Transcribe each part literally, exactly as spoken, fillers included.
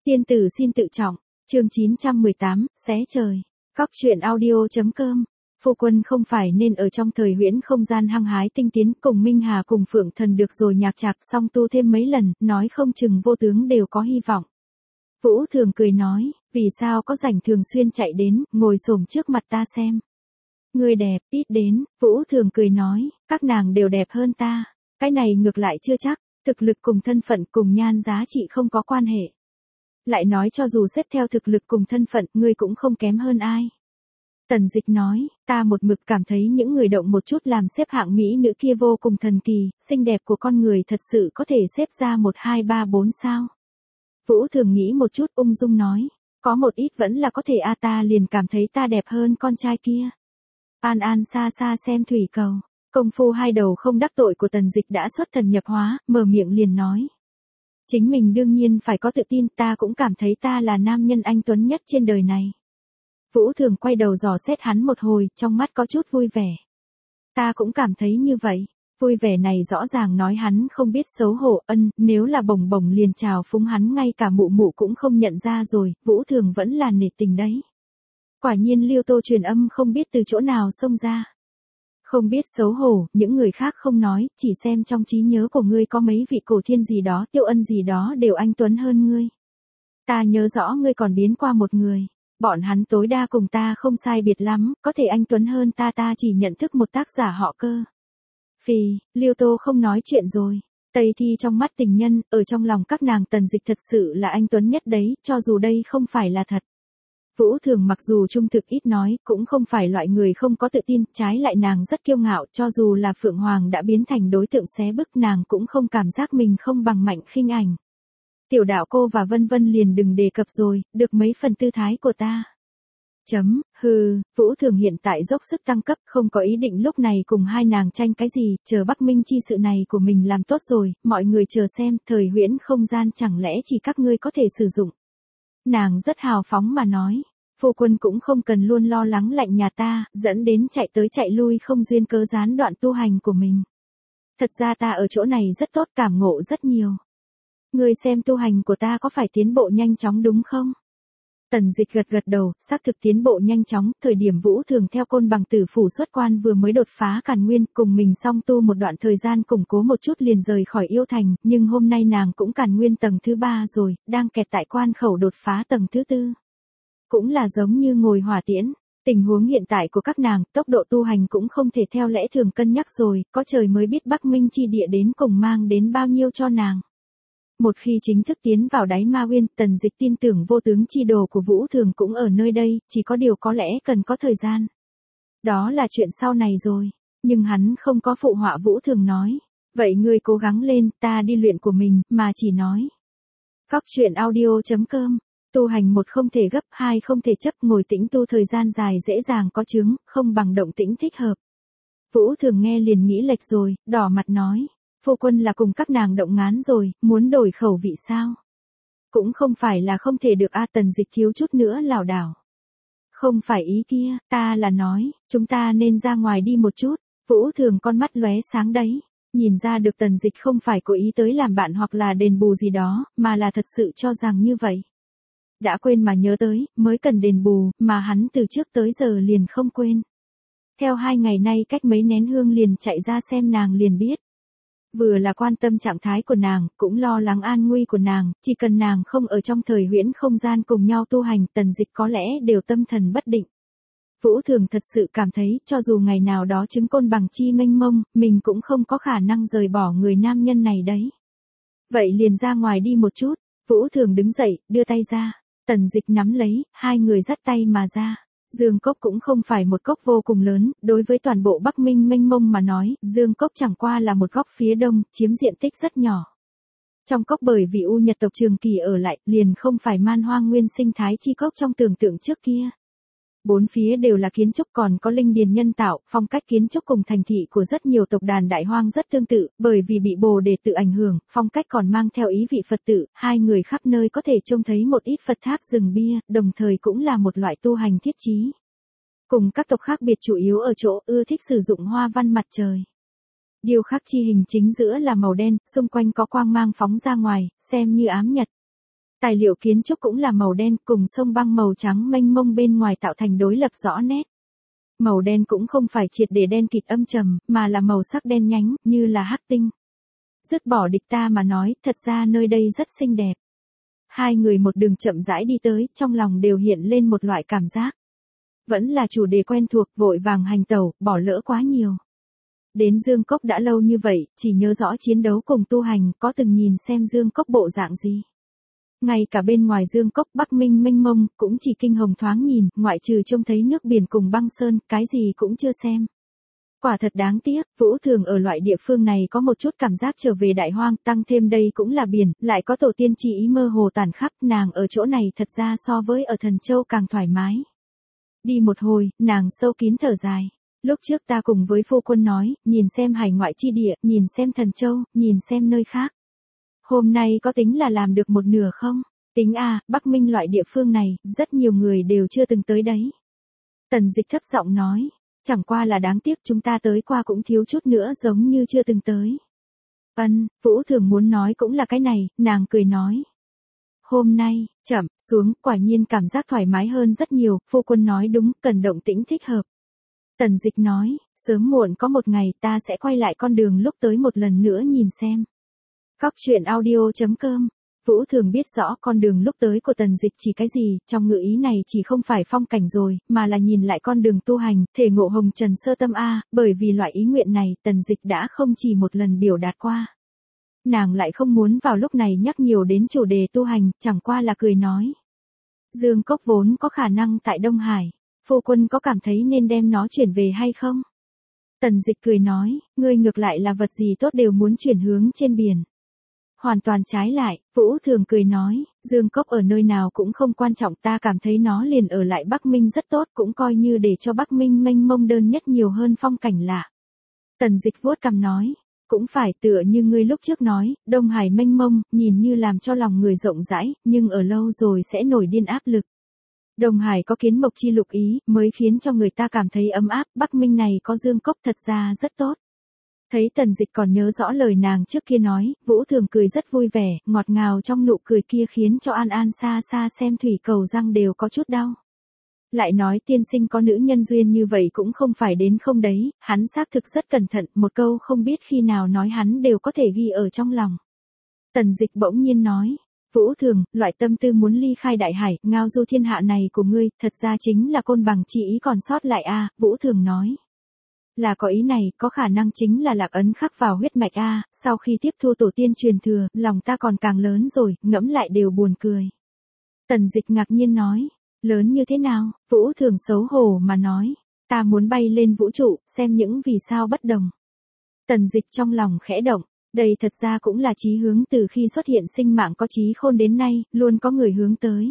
Tiên tử xin tự trọng, chương chín trăm mười tám, xé trời. Góc truyện audio.com. Phu quân không phải nên ở trong thời huyễn không gian hăng hái tinh tiến cùng Minh Hà cùng Phượng Thần được rồi nhạc trạc xong tu thêm mấy lần, nói không chừng vô tướng đều có hy vọng. Vũ Thường cười nói, vì sao có rảnh thường xuyên chạy đến, ngồi xổm trước mặt ta xem. Người đẹp, ít đến, Vũ Thường cười nói, các nàng đều đẹp hơn ta. Cái này ngược lại chưa chắc, thực lực cùng thân phận cùng nhan giá trị không có quan hệ. Lại nói cho dù xếp theo thực lực cùng thân phận, ngươi cũng không kém hơn ai. Tần Dịch nói, ta một mực cảm thấy những người động một chút làm xếp hạng mỹ nữ kia vô cùng thần kỳ, xinh đẹp của con người thật sự có thể xếp ra một hai ba bốn sao. Vũ Thường nghĩ một chút ung dung nói, có một ít vẫn là có thể a ta liền cảm thấy ta đẹp hơn con trai kia. An An xa xa xem thủy cầu, công phu hai đầu không đắc tội của Tần Dịch đã xuất thần nhập hóa, mở miệng liền nói. Chính mình đương nhiên phải có tự tin, ta cũng cảm thấy ta là nam nhân anh tuấn nhất trên đời này. Vũ Thường quay đầu dò xét hắn một hồi, trong mắt có chút vui vẻ. Ta cũng cảm thấy như vậy, vui vẻ này rõ ràng nói hắn không biết xấu hổ, ân, nếu là Bồng Bồng liền chào phúng hắn ngay cả mụ mụ cũng không nhận ra rồi, Vũ Thường vẫn là nể tình đấy. Quả nhiên Liêu Tô truyền âm không biết từ chỗ nào xông ra. Không biết xấu hổ, những người khác không nói, chỉ xem trong trí nhớ của ngươi có mấy vị cổ thiên gì đó, Tiêu Ân gì đó đều anh tuấn hơn ngươi. Ta nhớ rõ ngươi còn biến qua một người, bọn hắn tối đa cùng ta không sai biệt lắm, có thể anh tuấn hơn ta ta chỉ nhận thức một tác giả họ Cơ. Phì, Liêu Tô không nói chuyện rồi. Tây Thi trong mắt tình nhân, ở trong lòng các nàng Tần Dịch thật sự là anh tuấn nhất đấy, cho dù đây không phải là thật. Vũ Thường mặc dù trung thực ít nói, cũng không phải loại người không có tự tin, trái lại nàng rất kiêu ngạo, cho dù là Phượng Hoàng đã biến thành đối tượng xé bức nàng cũng không cảm giác mình không bằng Mạnh Khinh Ảnh. Tiểu đạo cô và Vân Vân liền đừng đề cập rồi, được mấy phần tư thái của ta. Chấm, hừ, Vũ Thường hiện tại dốc sức tăng cấp, không có ý định lúc này cùng hai nàng tranh cái gì, chờ Bắc Minh chi sự này của mình làm tốt rồi, mọi người chờ xem, thời huyễn không gian chẳng lẽ chỉ các ngươi có thể sử dụng. Nàng rất hào phóng mà nói, phu quân cũng không cần luôn lo lắng lạnh nhà ta, dẫn đến chạy tới chạy lui không duyên cớ gián đoạn tu hành của mình. Thật ra ta ở chỗ này rất tốt, cảm ngộ rất nhiều. Ngươi xem tu hành của ta có phải tiến bộ nhanh chóng đúng không? Tần Dịch gật gật đầu, xác thực tiến bộ nhanh chóng, thời điểm Vũ Thường theo Côn Bằng Tử phủ xuất quan vừa mới đột phá Càn Nguyên, cùng mình song tu một đoạn thời gian củng cố một chút liền rời khỏi yêu thành, nhưng hôm nay nàng cũng Càn Nguyên tầng thứ ba rồi, đang kẹt tại quan khẩu đột phá tầng thứ tư. Cũng là giống như ngồi hỏa tiễn, tình huống hiện tại của các nàng, tốc độ tu hành cũng không thể theo lẽ thường cân nhắc rồi, có trời mới biết Bắc Minh chi địa đến cùng mang đến bao nhiêu cho nàng. Một khi chính thức tiến vào đáy ma uyên, Tần Dịch tin tưởng vô tướng chi đồ của Vũ Thường cũng ở nơi đây, chỉ có điều có lẽ cần có thời gian. Đó là chuyện sau này rồi, nhưng hắn không có phụ họa Vũ Thường nói, vậy ngươi cố gắng lên, ta đi luyện của mình, mà chỉ nói. Góc truyện audio.com, tu hành một không thể gấp, hai không thể chấp, ngồi tĩnh tu thời gian dài dễ dàng có chứng, không bằng động tĩnh thích hợp. Vũ Thường nghe liền nghĩ lệch rồi, đỏ mặt nói. Phu quân là cùng các nàng động ngán rồi, muốn đổi khẩu vị sao? Cũng không phải là không thể được a Tần Dịch thiếu chút nữa lảo đảo. Không phải ý kia, ta là nói, chúng ta nên ra ngoài đi một chút. Vũ Thường con mắt lóe sáng đấy, nhìn ra được Tần Dịch không phải cố ý tới làm bạn hoặc là đền bù gì đó, mà là thật sự cho rằng như vậy. Đã quên mà nhớ tới, mới cần đền bù, mà hắn từ trước tới giờ liền không quên. Theo hai ngày nay cách mấy nén hương liền chạy ra xem nàng liền biết. Vừa là quan tâm trạng thái của nàng, cũng lo lắng an nguy của nàng, chỉ cần nàng không ở trong thời huyễn không gian cùng nhau tu hành, Tần Dịch có lẽ đều tâm thần bất định. Vũ Thường thật sự cảm thấy, cho dù ngày nào đó chứng Côn Bằng chi mênh mông, mình cũng không có khả năng rời bỏ người nam nhân này đấy. Vậy liền ra ngoài đi một chút, Vũ Thường đứng dậy, đưa tay ra, Tần Dịch nắm lấy, hai người dắt tay mà ra. Dương Cốc cũng không phải một cốc vô cùng lớn, đối với toàn bộ Bắc Minh mênh mông mà nói, Dương Cốc chẳng qua là một góc phía đông, chiếm diện tích rất nhỏ. Trong cốc bởi vì U Nhật tộc trường kỳ ở lại, liền không phải man hoang nguyên sinh thái chi cốc trong tưởng tượng trước kia. Bốn phía đều là kiến trúc, còn có linh điền nhân tạo, phong cách kiến trúc cùng thành thị của rất nhiều tộc đàn đại hoang rất tương tự, bởi vì bị Bồ Đề tự ảnh hưởng, phong cách còn mang theo ý vị Phật tự, hai người khắp nơi có thể trông thấy một ít Phật tháp rừng bia, đồng thời cũng là một loại tu hành thiết chí. Cùng các tộc khác biệt chủ yếu ở chỗ ưa thích sử dụng hoa văn mặt trời. Điêu khắc chi hình chính giữa là màu đen, xung quanh có quang mang phóng ra ngoài, xem như ám nhật. Tài liệu kiến trúc cũng là màu đen cùng sông băng màu trắng mênh mông bên ngoài tạo thành đối lập rõ nét. Màu đen cũng không phải triệt để đen kịt âm trầm, mà là màu sắc đen nhánh, như là hắc tinh. Dứt bỏ địch ta mà nói, thật ra nơi đây rất xinh đẹp. Hai người một đường chậm rãi đi tới, trong lòng đều hiện lên một loại cảm giác. Vẫn là chủ đề quen thuộc, vội vàng hành tẩu, bỏ lỡ quá nhiều. Đến Dương Cốc đã lâu như vậy, chỉ nhớ rõ chiến đấu cùng tu hành, có từng nhìn xem Dương Cốc bộ dạng gì. Ngay cả bên ngoài Dương Cốc Bắc Minh mênh mông, cũng chỉ kinh hồng thoáng nhìn, ngoại trừ trông thấy nước biển cùng băng sơn, cái gì cũng chưa xem. Quả thật đáng tiếc, Vũ Thường ở loại địa phương này có một chút cảm giác trở về đại hoang, tăng thêm đây cũng là biển, lại có tổ tiên chỉ ý mơ hồ tàn khắp, nàng ở chỗ này thật ra so với ở Thần Châu càng thoải mái. Đi một hồi, nàng sâu kín thở dài. Lúc trước ta cùng với phu quân nói, nhìn xem hải ngoại chi địa, nhìn xem Thần Châu, nhìn xem nơi khác. Hôm nay có tính là làm được một nửa không? Tính à, Bắc Minh loại địa phương này, rất nhiều người đều chưa từng tới đấy. Tần Dịch thấp giọng nói, chẳng qua là đáng tiếc chúng ta tới qua cũng thiếu chút nữa giống như chưa từng tới. Ân, Vũ Thường muốn nói cũng là cái này, nàng cười nói. Hôm nay, chậm, xuống, quả nhiên cảm giác thoải mái hơn rất nhiều, phu quân nói đúng, cần động tĩnh thích hợp. Tần Dịch nói, sớm muộn có một ngày ta sẽ quay lại con đường lúc tới một lần nữa nhìn xem. Cóc truyện audio chấm com. Vũ Thường biết rõ con đường lúc tới của Tần Dịch chỉ cái gì, trong ngữ ý này chỉ không phải phong cảnh rồi, mà là nhìn lại con đường tu hành, thể ngộ hồng trần sơ tâm A, bởi vì loại ý nguyện này, Tần Dịch đã không chỉ một lần biểu đạt qua. Nàng lại không muốn vào lúc này nhắc nhiều đến chủ đề tu hành, chẳng qua là cười nói. Dương Cốc vốn có khả năng tại Đông Hải, phu quân có cảm thấy nên đem nó chuyển về hay không? Tần Dịch cười nói, ngươi ngược lại là vật gì tốt đều muốn chuyển hướng trên biển. Hoàn toàn trái lại, Vũ Thường cười nói, Dương Cốc ở nơi nào cũng không quan trọng, ta cảm thấy nó liền ở lại Bắc Minh rất tốt, cũng coi như để cho Bắc Minh mênh mông đơn nhất nhiều hơn phong cảnh lạ. Tần Dịch vuốt cằm nói, cũng phải tựa như ngươi lúc trước nói, Đông Hải mênh mông, nhìn như làm cho lòng người rộng rãi, nhưng ở lâu rồi sẽ nổi điên áp lực. Đông Hải có kiến mộc chi lục ý, mới khiến cho người ta cảm thấy ấm áp, Bắc Minh này có Dương Cốc thật ra rất tốt. Thấy Tần Dịch còn nhớ rõ lời nàng trước kia nói, Vũ Thường cười rất vui vẻ, ngọt ngào trong nụ cười kia khiến cho An An xa xa xem thủy cầu răng đều có chút đau. Lại nói tiên sinh có nữ nhân duyên như vậy cũng không phải đến không đấy, hắn xác thực rất cẩn thận, một câu không biết khi nào nói hắn đều có thể ghi ở trong lòng. Tần Dịch bỗng nhiên nói, Vũ Thường, loại tâm tư muốn ly khai đại hải, ngao du thiên hạ này của ngươi, thật ra chính là côn bằng chỉ ý còn sót lại a. Vũ Thường nói. Là có ý này, có khả năng chính là lạc ấn khắc vào huyết mạch a. Sau khi tiếp thu tổ tiên truyền thừa, lòng ta còn càng lớn rồi, ngẫm lại đều buồn cười. Tần Dịch ngạc nhiên nói, lớn như thế nào? Vũ Thường xấu hổ mà nói, ta muốn bay lên vũ trụ, xem những vì sao bất đồng. Tần Dịch trong lòng khẽ động, đây thật ra cũng là chí hướng từ khi xuất hiện sinh mạng có trí khôn đến nay, luôn có người hướng tới.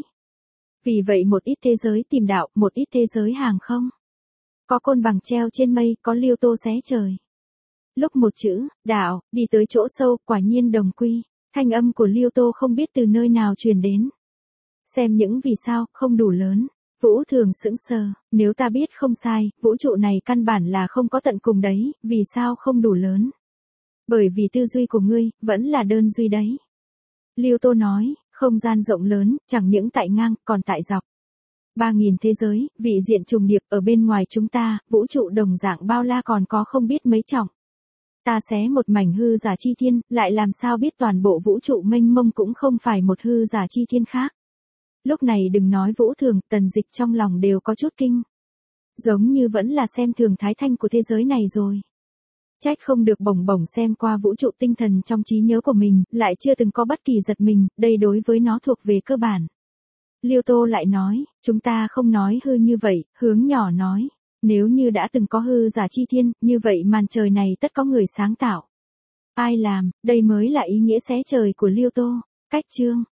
Vì vậy một ít thế giới tìm đạo, một ít thế giới hàng không. Có côn bằng treo trên mây, có liêu tô xé trời. Lúc một chữ, đạo, đi tới chỗ sâu, quả nhiên đồng quy, thanh âm của liêu tô không biết từ nơi nào truyền đến. Xem những vì sao, không đủ lớn. Vũ Thường sững sờ, nếu ta biết không sai, vũ trụ này căn bản là không có tận cùng đấy, vì sao không đủ lớn? Bởi vì tư duy của ngươi, vẫn là đơn duy đấy. Liêu Tô nói, không gian rộng lớn, chẳng những tại ngang, còn tại dọc. Ba nghìn thế giới, vị diện trùng điệp ở bên ngoài chúng ta, vũ trụ đồng dạng bao la còn có không biết mấy trọng. Ta xé một mảnh hư giả chi thiên, lại làm sao biết toàn bộ vũ trụ mênh mông cũng không phải một hư giả chi thiên khác. Lúc này đừng nói Vũ Thường, Tần Dịch trong lòng đều có chút kinh. Giống như vẫn là xem thường thái thanh của thế giới này rồi. Trách không được bổng bổng xem qua vũ trụ tinh thần trong trí nhớ của mình, lại chưa từng có bất kỳ giật mình, đây đối với nó thuộc về cơ bản. Liêu Tô lại nói, chúng ta không nói hư như vậy, hướng nhỏ nói, nếu như đã từng có hư giả chi thiên, như vậy màn trời này tất có người sáng tạo. Ai làm, đây mới là ý nghĩa xé trời của Liêu Tô. Cách chương